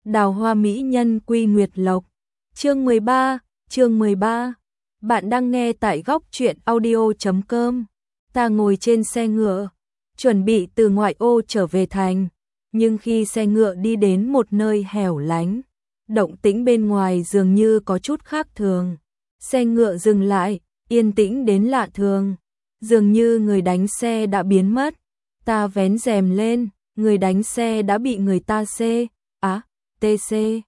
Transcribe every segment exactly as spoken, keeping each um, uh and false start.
Đào hoa mỹ nhân Quy Nguyệt Lộc. Chương mười ba, chương mười ba. Bạn đang nghe tại góc truyện audio chấm com. Ta ngồi trên xe ngựa, chuẩn bị từ ngoại ô trở về thành, nhưng khi xe ngựa đi đến một nơi hẻo lánh, động tĩnh bên ngoài dường như có chút khác thường. Xe ngựa dừng lại, yên tĩnh đến lạ thường, dường như người đánh xe đã biến mất. Ta vén rèm lên, người đánh xe đã bị người ta xê, á, tê xê,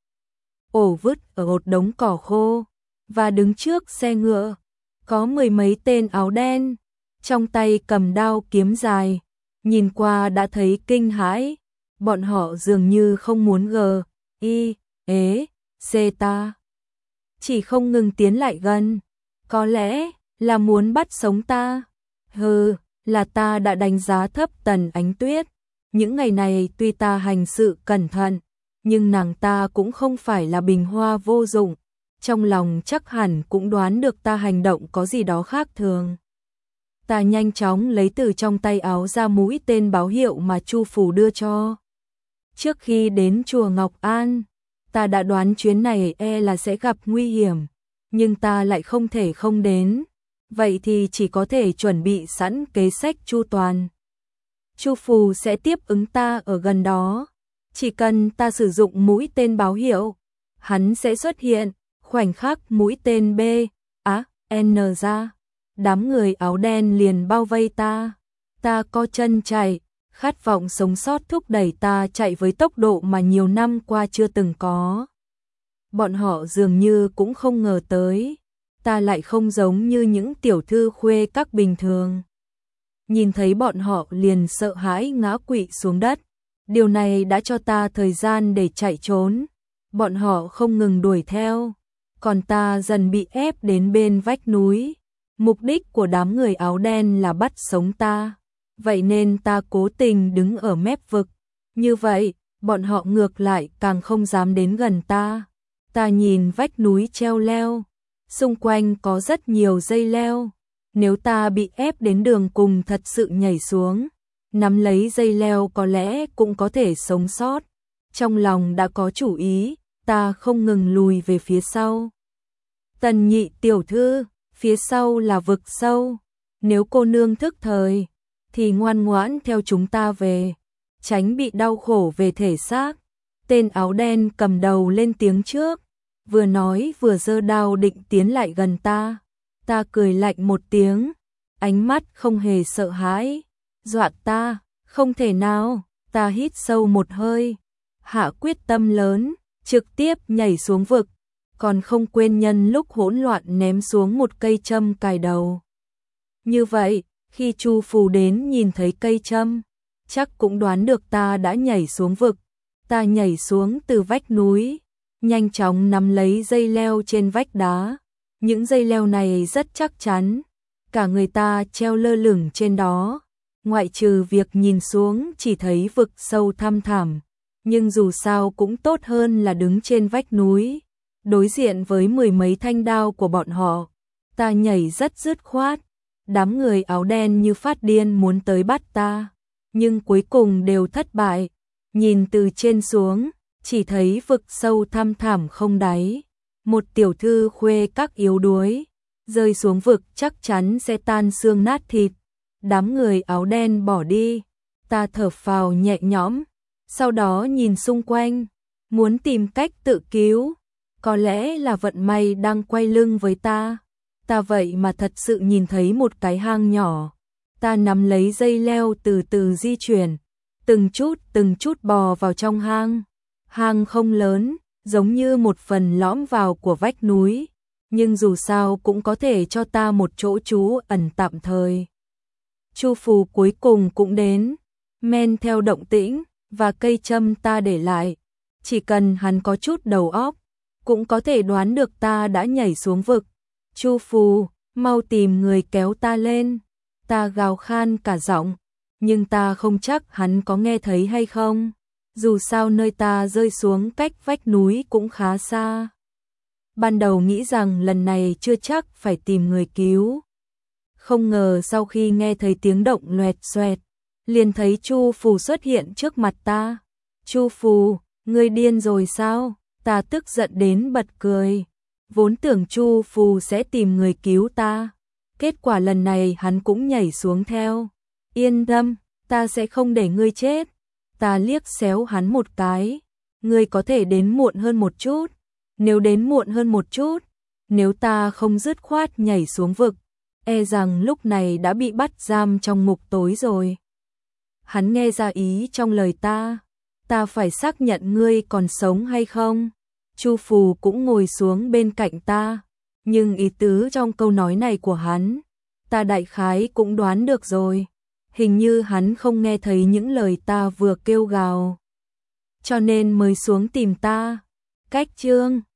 ổ vứt ở một đống cỏ khô, và đứng trước xe ngựa có mười mấy tên áo đen, trong tay cầm đao kiếm dài, nhìn qua đã thấy kinh hãi. Bọn họ dường như không muốn gờ, y, ế, xê ta, chỉ không ngừng tiến lại gần, có lẽ là muốn bắt sống ta. Hừ, là ta đã đánh giá thấp Tần Ánh Tuyết. Những ngày này tuy ta hành sự cẩn thận, nhưng nàng ta cũng không phải là bình hoa vô dụng, trong lòng chắc hẳn cũng đoán được ta hành động có gì đó khác thường. Ta nhanh chóng lấy từ trong tay áo ra mũi tên báo hiệu mà Chu Phủ đưa cho. Trước khi đến chùa Ngọc An, ta đã đoán chuyến này e là sẽ gặp nguy hiểm, nhưng ta lại không thể không đến, vậy thì chỉ có thể chuẩn bị sẵn kế sách chu toàn. Chu Phù sẽ tiếp ứng ta ở gần đó, chỉ cần ta sử dụng mũi tên báo hiệu, hắn sẽ xuất hiện. Khoảnh khắc mũi tên B, á, N ra, đám người áo đen liền bao vây ta. Ta co chân chạy, khát vọng sống sót thúc đẩy ta chạy với tốc độ mà nhiều năm qua chưa từng có. Bọn họ dường như cũng không ngờ tới, ta lại không giống như những tiểu thư khuê các bình thường. Nhìn thấy bọn họ liền sợ hãi ngã quỵ xuống đất. Điều này đã cho ta thời gian để chạy trốn. Bọn họ không ngừng đuổi theo, còn ta dần bị ép đến bên vách núi. Mục đích của đám người áo đen là bắt sống ta, vậy nên ta cố tình đứng ở mép vực. Như vậy, bọn họ ngược lại càng không dám đến gần ta. Ta nhìn vách núi treo leo, xung quanh có rất nhiều dây leo. Nếu ta bị ép đến đường cùng thật sự nhảy xuống, nắm lấy dây leo có lẽ cũng có thể sống sót. Trong lòng đã có chủ ý, ta không ngừng lùi về phía sau. Tần nhị tiểu thư, phía sau là vực sâu. Nếu cô nương thức thời, thì ngoan ngoãn theo chúng ta về, tránh bị đau khổ về thể xác. Tên áo đen cầm đầu lên tiếng trước, vừa nói vừa giơ đao định tiến lại gần ta. Ta cười lạnh một tiếng, ánh mắt không hề sợ hãi. Dọa ta, không thể nào. Ta hít sâu một hơi, hạ quyết tâm lớn, trực tiếp nhảy xuống vực, còn không quên nhân lúc hỗn loạn ném xuống một cây châm cài đầu. Như vậy, khi Chu Phù đến nhìn thấy cây châm, chắc cũng đoán được ta đã nhảy xuống vực. Ta nhảy xuống từ vách núi, nhanh chóng nắm lấy dây leo trên vách đá. Những dây leo này rất chắc chắn, cả người ta treo lơ lửng trên đó. Ngoại trừ việc nhìn xuống chỉ thấy vực sâu thăm thẳm, nhưng dù sao cũng tốt hơn là đứng trên vách núi, đối diện với mười mấy thanh đao của bọn họ. Ta nhảy rất dứt khoát, đám người áo đen như phát điên muốn tới bắt ta, nhưng cuối cùng đều thất bại. Nhìn từ trên xuống, chỉ thấy vực sâu thăm thẳm không đáy. Một tiểu thư khuê các yếu đuối, rơi xuống vực chắc chắn sẽ tan xương nát thịt. Đám người áo đen bỏ đi, ta thở phào nhẹ nhõm, sau đó nhìn xung quanh, muốn tìm cách tự cứu. Có lẽ là vận may đang quay lưng với ta. Ta vậy mà thật sự nhìn thấy một cái hang nhỏ. Ta nắm lấy dây leo từ từ di chuyển, từng chút từng chút bò vào trong hang. Hang không lớn, giống như một phần lõm vào của vách núi, nhưng dù sao cũng có thể cho ta một chỗ trú ẩn tạm thời. Chu Phù cuối cùng cũng đến, men theo động tĩnh và cây châm ta để lại. Chỉ cần hắn có chút đầu óc, cũng có thể đoán được ta đã nhảy xuống vực. Chu Phù, mau tìm người kéo ta lên. Ta gào khan cả giọng, nhưng ta không chắc hắn có nghe thấy hay không. Dù sao nơi ta rơi xuống cách vách núi cũng khá xa. Ban đầu nghĩ rằng lần này chưa chắc phải tìm người cứu. Không ngờ sau khi nghe thấy tiếng động loẹt xoẹt, liền thấy Chu Phù xuất hiện trước mặt ta. Chu Phù, Ngươi điên rồi sao? Ta tức giận đến bật cười. Vốn tưởng Chu Phù sẽ tìm người cứu ta. Kết quả lần này hắn cũng nhảy xuống theo. Yên tâm, ta sẽ không để ngươi chết. Ta liếc xéo hắn một cái. Ngươi có thể đến muộn hơn một chút. Nếu đến muộn hơn một chút, nếu ta không dứt khoát nhảy xuống vực, e rằng lúc này đã bị bắt giam trong ngục tối rồi. Hắn nghe ra ý trong lời ta. Ta phải xác nhận ngươi còn sống hay không. Chu Phù cũng ngồi xuống bên cạnh ta. Nhưng ý tứ trong câu nói này của hắn, ta đại khái cũng đoán được rồi. Hình như hắn không nghe thấy những lời ta vừa kêu gào, cho nên mới xuống tìm ta. Cách chương